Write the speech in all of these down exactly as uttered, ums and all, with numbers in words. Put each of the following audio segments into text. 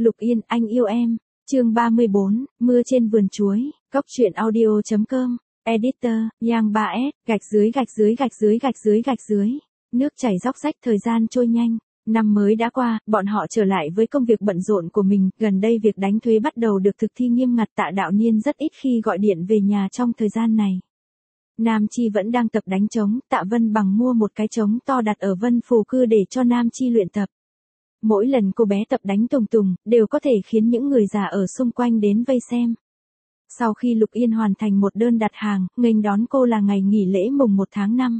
Lục Yên, anh yêu em. Chương ba mươi bốn, mưa trên vườn chuối. Cốc truyện audio chấm com. Editor, Yang ba S, gạch dưới gạch dưới gạch dưới gạch dưới gạch dưới. Nước chảy róc rách, thời gian trôi nhanh. Năm mới đã qua, bọn họ trở lại với công việc bận rộn của mình. Gần đây việc đánh thuế bắt đầu được thực thi nghiêm ngặt. Tạ Đạo Niên rất ít khi gọi điện về nhà trong thời gian này. Nam Chi vẫn đang tập đánh trống. Tạ Vân Bằng mua một cái trống to đặt ở Vân Phù Cư để cho Nam Chi luyện tập. Mỗi lần cô bé tập đánh tùng tùng, đều có thể khiến những người già ở xung quanh đến vây xem. Sau khi Lục Yên hoàn thành một đơn đặt hàng, nghênh đón cô là ngày nghỉ lễ mùng một tháng năm.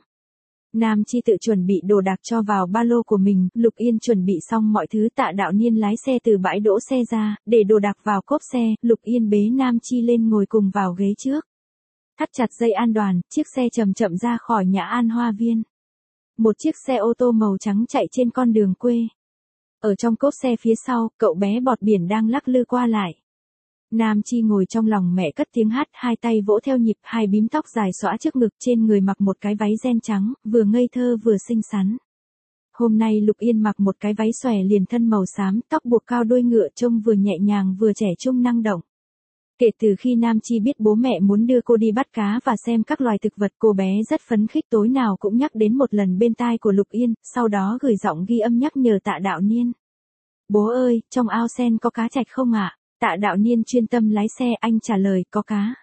Nam Chi tự chuẩn bị đồ đạc cho vào ba lô của mình, Lục Yên chuẩn bị xong mọi thứ. Tạ Đạo Niên lái xe từ bãi đỗ xe ra, để đồ đạc vào cốp xe, Lục Yên bế Nam Chi lên ngồi cùng vào ghế trước. Thắt chặt dây an toàn, chiếc xe chậm chậm ra khỏi Nhã An Hoa Viên. Một chiếc xe ô tô màu trắng chạy trên con đường quê. Ở trong cốp xe phía sau, cậu bé bọt biển đang lắc lư qua lại. Nam Chi ngồi trong lòng mẹ cất tiếng hát, hai tay vỗ theo nhịp, hai bím tóc dài xõa trước ngực, trên người mặc một cái váy ren trắng, vừa ngây thơ vừa xinh xắn. Hôm nay Lục Yên mặc một cái váy xòe liền thân màu xám, tóc buộc cao đuôi ngựa, trông vừa nhẹ nhàng vừa trẻ trung năng động. Kể từ khi Nam Chi biết bố mẹ muốn đưa cô đi bắt cá và xem các loài thực vật, cô bé rất phấn khích, tối nào cũng nhắc đến một lần bên tai của Lục Yên, sau đó gửi giọng ghi âm nhắc nhở Tạ Đạo Niên. Bố ơi, trong ao sen có cá trạch không ạ? Tạ Đạo Niên chuyên tâm lái xe, anh trả lời, có cá.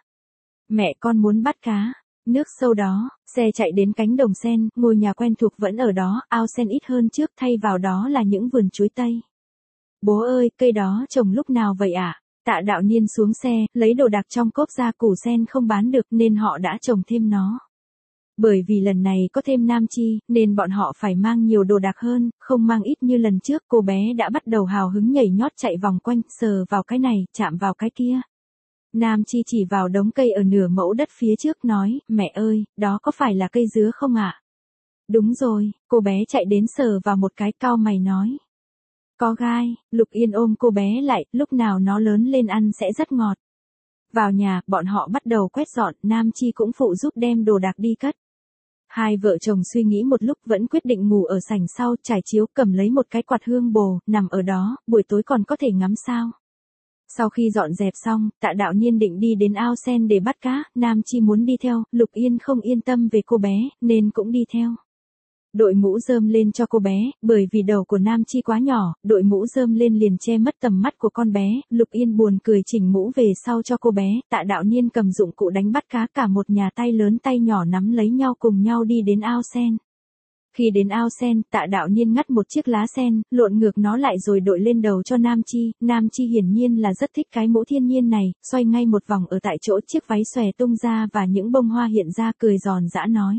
Mẹ con muốn bắt cá. Nước sâu đó, xe chạy đến cánh đồng sen, ngôi nhà quen thuộc vẫn ở đó, ao sen ít hơn trước, thay vào đó là những vườn chuối tây. Bố ơi, cây đó trồng lúc nào vậy ạ? À? Tạ Đạo Niên xuống xe, lấy đồ đạc trong cốp ra, củ sen không bán được nên họ đã trồng thêm nó. Bởi vì lần này có thêm Nam Chi, nên bọn họ phải mang nhiều đồ đạc hơn, không mang ít như lần trước. Cô bé đã bắt đầu hào hứng nhảy nhót chạy vòng quanh, sờ vào cái này, chạm vào cái kia. Nam Chi chỉ vào đống cây ở nửa mẫu đất phía trước nói, mẹ ơi, đó có phải là cây dứa không ạ? À? Đúng rồi, cô bé chạy đến sờ vào một cái, cau mày nói. Có gai. Lục Yên ôm cô bé lại, lúc nào nó lớn lên ăn sẽ rất ngọt. Vào nhà, bọn họ bắt đầu quét dọn, Nam Chi cũng phụ giúp đem đồ đạc đi cất. Hai vợ chồng suy nghĩ một lúc vẫn quyết định ngủ ở sảnh sau, trải chiếu, cầm lấy một cái quạt hương bồ, nằm ở đó, buổi tối còn có thể ngắm sao. Sau khi dọn dẹp xong, Tạ Đạo Niên định đi đến ao sen để bắt cá, Nam Chi muốn đi theo, Lục Yên không yên tâm về cô bé, nên cũng đi theo. Đội mũ rơm lên cho cô bé, bởi vì đầu của Nam Chi quá nhỏ, đội mũ rơm lên liền che mất tầm mắt của con bé. Lục Yên buồn cười chỉnh mũ về sau cho cô bé. Tạ Đạo Niên cầm dụng cụ đánh bắt cá, cả một nhà tay lớn tay nhỏ nắm lấy nhau cùng nhau đi đến ao sen. Khi đến ao sen, Tạ Đạo Niên ngắt một chiếc lá sen, lộn ngược nó lại rồi đội lên đầu cho Nam Chi. Nam Chi hiển nhiên là rất thích cái mũ thiên nhiên này, xoay ngay một vòng ở tại chỗ chiếc váy xòe tung ra và những bông hoa hiện ra, cười giòn giã nói.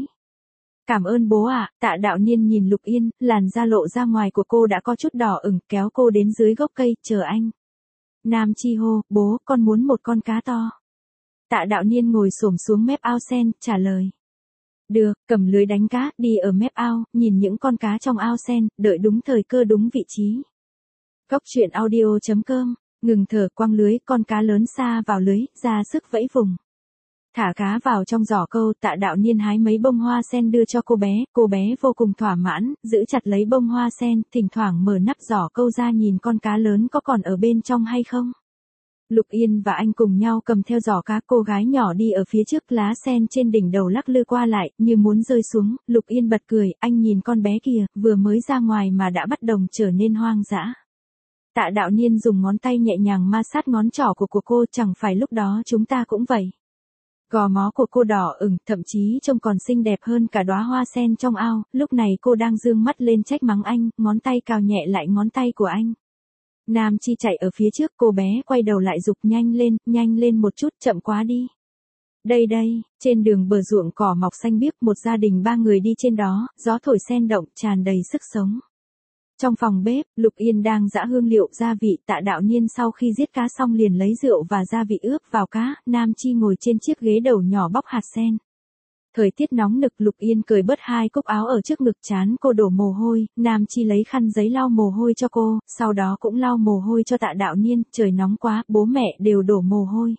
Cảm ơn bố ạ. À. Tạ Đạo Niên nhìn Lục Yên, làn da lộ ra ngoài của cô đã có chút đỏ ửng, kéo cô đến dưới gốc cây, chờ anh. Nam Chi hô, bố, con muốn một con cá to. Tạ Đạo Niên ngồi xổm xuống mép ao sen, trả lời. Được, cầm lưới đánh cá, đi ở mép ao, nhìn những con cá trong ao sen, đợi đúng thời cơ đúng vị trí. Cốc truyện audio chấm com, ngừng thở, quăng lưới, con cá lớn xa vào lưới, ra sức vẫy vùng. Thả cá vào trong giỏ câu, Tạ Đạo Niên hái mấy bông hoa sen đưa cho cô bé, cô bé vô cùng thỏa mãn, giữ chặt lấy bông hoa sen, thỉnh thoảng mở nắp giỏ câu ra nhìn con cá lớn có còn ở bên trong hay không. Lục Yên và anh cùng nhau cầm theo giỏ cá, cô gái nhỏ đi ở phía trước, lá sen trên đỉnh đầu lắc lư qua lại, như muốn rơi xuống. Lục Yên bật cười, anh nhìn con bé kìa, vừa mới ra ngoài mà đã bắt đầu trở nên hoang dã. Tạ Đạo Niên dùng ngón tay nhẹ nhàng ma sát ngón trỏ của, của cô, chẳng phải lúc đó chúng ta cũng vậy. Gò má của cô đỏ ửng, thậm chí trông còn xinh đẹp hơn cả đóa hoa sen trong ao. Lúc này cô đang dương mắt lên trách mắng anh, ngón tay cào nhẹ lại ngón tay của anh. Nam Chi chạy ở phía trước, cô bé quay đầu lại giục, nhanh lên, nhanh lên một chút, chậm quá đi. Đây đây, trên đường bờ ruộng cỏ mọc xanh biếc, một gia đình ba người đi trên đó, gió thổi sen động, tràn đầy sức sống. Trong phòng bếp, Lục Yên đang giã hương liệu gia vị. Tạ Đạo Niên sau khi giết cá xong liền lấy rượu và gia vị ướp vào cá. Nam Chi ngồi trên chiếc ghế đầu nhỏ bóc hạt sen. Thời tiết nóng nực, Lục Yên cởi bớt hai cúc áo ở trước ngực, trán cô đổ mồ hôi. Nam Chi lấy khăn giấy lau mồ hôi cho cô, sau đó cũng lau mồ hôi cho Tạ Đạo Niên. Trời nóng quá, bố mẹ đều đổ mồ hôi.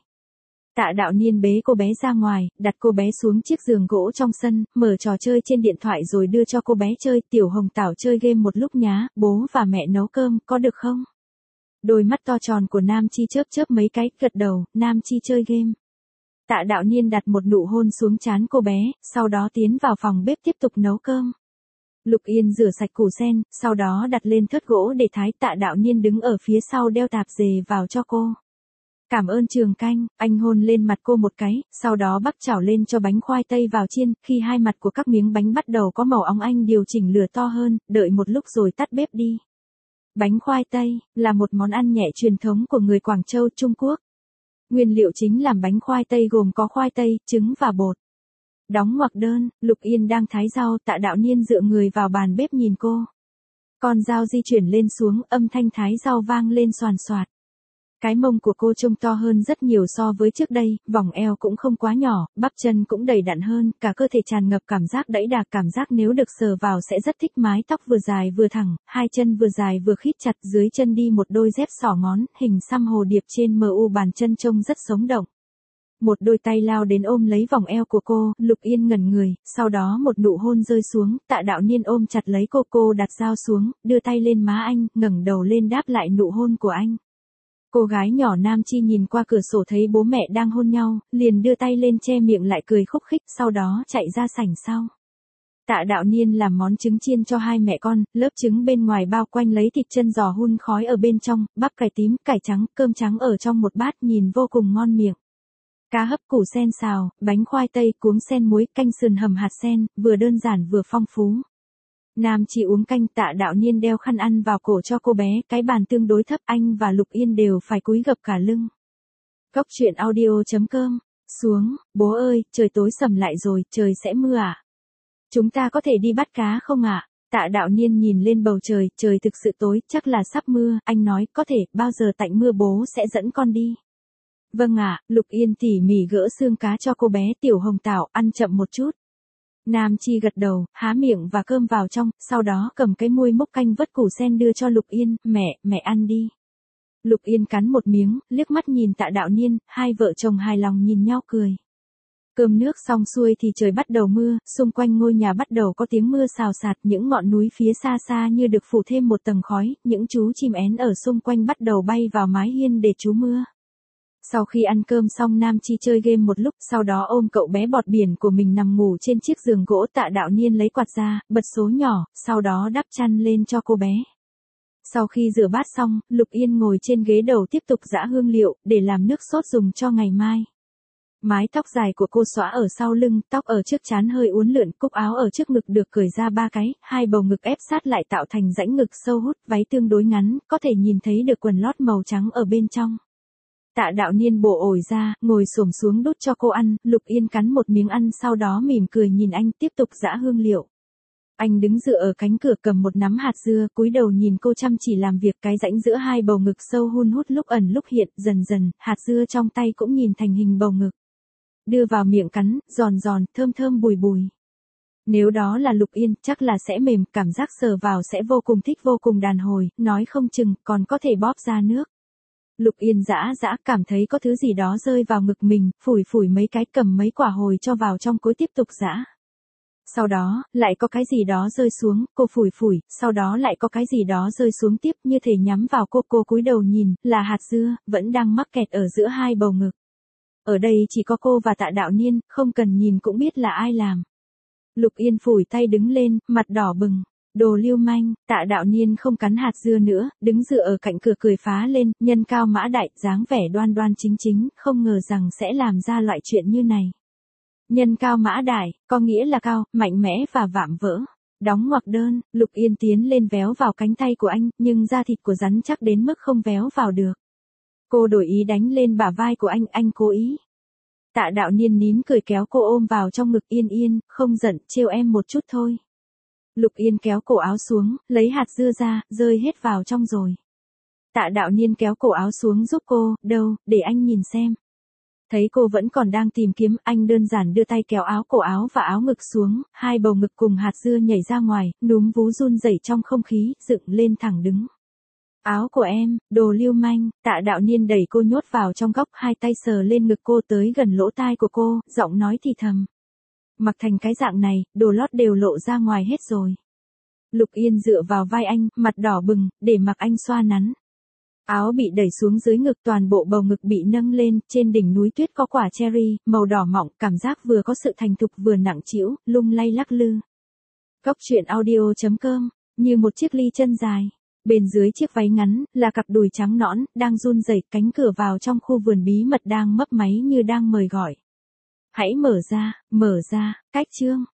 Tạ Đạo Niên bế cô bé ra ngoài, đặt cô bé xuống chiếc giường gỗ trong sân, mở trò chơi trên điện thoại rồi đưa cho cô bé chơi. Tiểu Hồng Tảo chơi game một lúc nhá, bố và mẹ nấu cơm, có được không? Đôi mắt to tròn của Nam Chi chớp chớp mấy cái, gật đầu, Nam Chi chơi game. Tạ Đạo Niên đặt một nụ hôn xuống trán cô bé, sau đó tiến vào phòng bếp tiếp tục nấu cơm. Lục Yên rửa sạch củ sen, sau đó đặt lên thớt gỗ để thái. Tạ Đạo Niên đứng ở phía sau đeo tạp dề vào cho cô. Cảm ơn Trường Canh, anh hôn lên mặt cô một cái, sau đó bắc chảo lên cho bánh khoai tây vào chiên. Khi hai mặt của các miếng bánh bắt đầu có màu óng anh điều chỉnh lửa to hơn, đợi một lúc rồi tắt bếp đi. Bánh khoai tây là một món ăn nhẹ truyền thống của người Quảng Châu, Trung Quốc. Nguyên liệu chính làm bánh khoai tây gồm có khoai tây, trứng và bột. Đóng ngoặc đơn, Lục Yên đang thái rau, Tạ Đạo Niên dựa người vào bàn bếp nhìn cô. Con dao di chuyển lên xuống, âm thanh thái rau vang lên xoàn xoạt. Cái mông của cô trông to hơn rất nhiều so với trước đây, vòng eo cũng không quá nhỏ, bắp chân cũng đầy đặn hơn, cả cơ thể tràn ngập cảm giác đẫy đà, cảm giác nếu được sờ vào sẽ rất thích. Mái tóc vừa dài vừa thẳng, hai chân vừa dài vừa khít chặt, dưới chân đi một đôi dép xỏ ngón, hình xăm hồ điệp trên mờ u bàn chân trông rất sống động. Một đôi tay lao đến ôm lấy vòng eo của cô, Lục Yên ngẩn người, sau đó một nụ hôn rơi xuống, Tạ Đạo Niên ôm chặt lấy cô, cô đặt dao xuống, đưa tay lên má anh, ngẩng đầu lên đáp lại nụ hôn của anh. Cô gái nhỏ Nam Chi nhìn qua cửa sổ thấy bố mẹ đang hôn nhau, liền đưa tay lên che miệng lại cười khúc khích, sau đó chạy ra sảnh sau. Tạ Đạo Niên làm món trứng chiên cho hai mẹ con, lớp trứng bên ngoài bao quanh lấy thịt chân giò hun khói ở bên trong, bắp cải tím, cải trắng, cơm trắng ở trong một bát nhìn vô cùng ngon miệng. Cá hấp củ sen xào, bánh khoai tây cuống sen muối, canh sườn hầm hạt sen, vừa đơn giản vừa phong phú. Nam Chi uống canh, Tạ Đạo Niên đeo khăn ăn vào cổ cho cô bé, cái bàn tương đối thấp, anh và Lục Yên đều phải cúi gập cả lưng. Góc truyện audio chấm com, xuống, bố ơi, trời tối sầm lại rồi, trời sẽ mưa à? Chúng ta có thể đi bắt cá không ạ? À? Tạ Đạo Niên nhìn lên bầu trời, trời thực sự tối, chắc là sắp mưa, anh nói, có thể, bao giờ tạnh mưa bố sẽ dẫn con đi. Vâng ạ, à, Lục Yên tỉ mỉ gỡ xương cá cho cô bé, Tiểu Hồng Tảo, ăn chậm một chút. Nam Chi gật đầu, há miệng và cơm vào trong, sau đó cầm cái muôi múc canh vớt củ sen đưa cho Lục Yên, mẹ, mẹ ăn đi. Lục Yên cắn một miếng, liếc mắt nhìn Tạ Đạo Niên, hai vợ chồng hài lòng nhìn nhau cười. Cơm nước xong xuôi thì trời bắt đầu mưa, xung quanh ngôi nhà bắt đầu có tiếng mưa xào xạc, những ngọn núi phía xa xa như được phủ thêm một tầng khói, những chú chim én ở xung quanh bắt đầu bay vào mái hiên để trú mưa. Sau khi ăn cơm xong Nam Chi chơi game một lúc, sau đó ôm cậu bé bọt biển của mình nằm ngủ trên chiếc giường gỗ. Tạ Đạo Niên lấy quạt ra, bật số nhỏ, sau đó đắp chăn lên cho cô bé. Sau khi rửa bát xong, Lục Yên ngồi trên ghế đầu tiếp tục giã hương liệu, để làm nước sốt dùng cho ngày mai. Mái tóc dài của cô xõa ở sau lưng, tóc ở trước trán hơi uốn lượn, cúc áo ở trước ngực được cởi ra ba cái, hai bầu ngực ép sát lại tạo thành rãnh ngực sâu hút, váy tương đối ngắn, có thể nhìn thấy được quần lót màu trắng ở bên trong. Tạ Đạo Niên bổ ổi ra, ngồi xổm xuống đút cho cô ăn, Lục Yên cắn một miếng ăn sau đó mỉm cười nhìn anh tiếp tục giã hương liệu. Anh đứng dựa ở cánh cửa cầm một nắm hạt dưa, cúi đầu nhìn cô chăm chỉ làm việc, cái rãnh giữa hai bầu ngực sâu hun hút lúc ẩn lúc hiện, dần dần, hạt dưa trong tay cũng nhìn thành hình bầu ngực. Đưa vào miệng cắn, giòn giòn, thơm thơm bùi bùi. Nếu đó là Lục Yên, chắc là sẽ mềm, cảm giác sờ vào sẽ vô cùng thích, vô cùng đàn hồi, nói không chừng, còn có thể bóp ra nước. Lục Yên dã dã cảm thấy có thứ gì đó rơi vào ngực mình, phủi phủi mấy cái, cầm mấy quả hồi cho vào trong cối tiếp tục dã. Sau đó, lại có cái gì đó rơi xuống, cô phủi phủi, sau đó lại có cái gì đó rơi xuống tiếp, như thể nhắm vào cô, cô cúi đầu nhìn, là hạt dưa, vẫn đang mắc kẹt ở giữa hai bầu ngực. Ở đây chỉ có cô và Tạ Đạo Niên, không cần nhìn cũng biết là ai làm. Lục Yên phủi tay đứng lên, mặt đỏ bừng. Đồ lưu manh, Tạ Đạo Niên không cắn hạt dưa nữa, đứng dựa ở cạnh cửa cười phá lên, nhân cao mã đại, dáng vẻ đoan đoan chính chính, không ngờ rằng sẽ làm ra loại chuyện như này. Nhân cao mã đại, có nghĩa là cao, mạnh mẽ và vạm vỡ. Đóng ngoặc đơn, Lục Yên tiến lên véo vào cánh tay của anh, nhưng da thịt của rắn chắc đến mức không véo vào được. Cô đổi ý đánh lên bả vai của anh, anh cố ý. Tạ Đạo Niên nín cười kéo cô ôm vào trong ngực. Yên Yên, không giận, trêu em một chút thôi. Lục Yên kéo cổ áo xuống, lấy hạt dưa ra, rơi hết vào trong rồi. Tạ Đạo Niên kéo cổ áo xuống giúp cô, đâu, để anh nhìn xem. Thấy cô vẫn còn đang tìm kiếm, anh đơn giản đưa tay kéo áo cổ áo và áo ngực xuống, hai bầu ngực cùng hạt dưa nhảy ra ngoài, núm vú run rẩy trong không khí, dựng lên thẳng đứng. Áo của em, đồ lưu manh, Tạ Đạo Niên đẩy cô nhốt vào trong góc, hai tay sờ lên ngực cô tới gần lỗ tai của cô, giọng nói thì thầm. Mặc thành cái dạng này, đồ lót đều lộ ra ngoài hết rồi. Lục Yên dựa vào vai anh, mặt đỏ bừng, để mặc anh xoa nắn. Áo bị đẩy xuống dưới ngực, toàn bộ bầu ngực bị nâng lên, trên đỉnh núi tuyết có quả cherry, màu đỏ mọng, cảm giác vừa có sự thành thục vừa nặng trĩu, lung lay lắc lư. Góc truyện audio chấm com, như một chiếc ly chân dài. Bên dưới chiếc váy ngắn, là cặp đùi trắng nõn, đang run rẩy, cánh cửa vào trong khu vườn bí mật đang mấp máy như đang mời gọi. Hãy mở ra, mở ra, cách chương.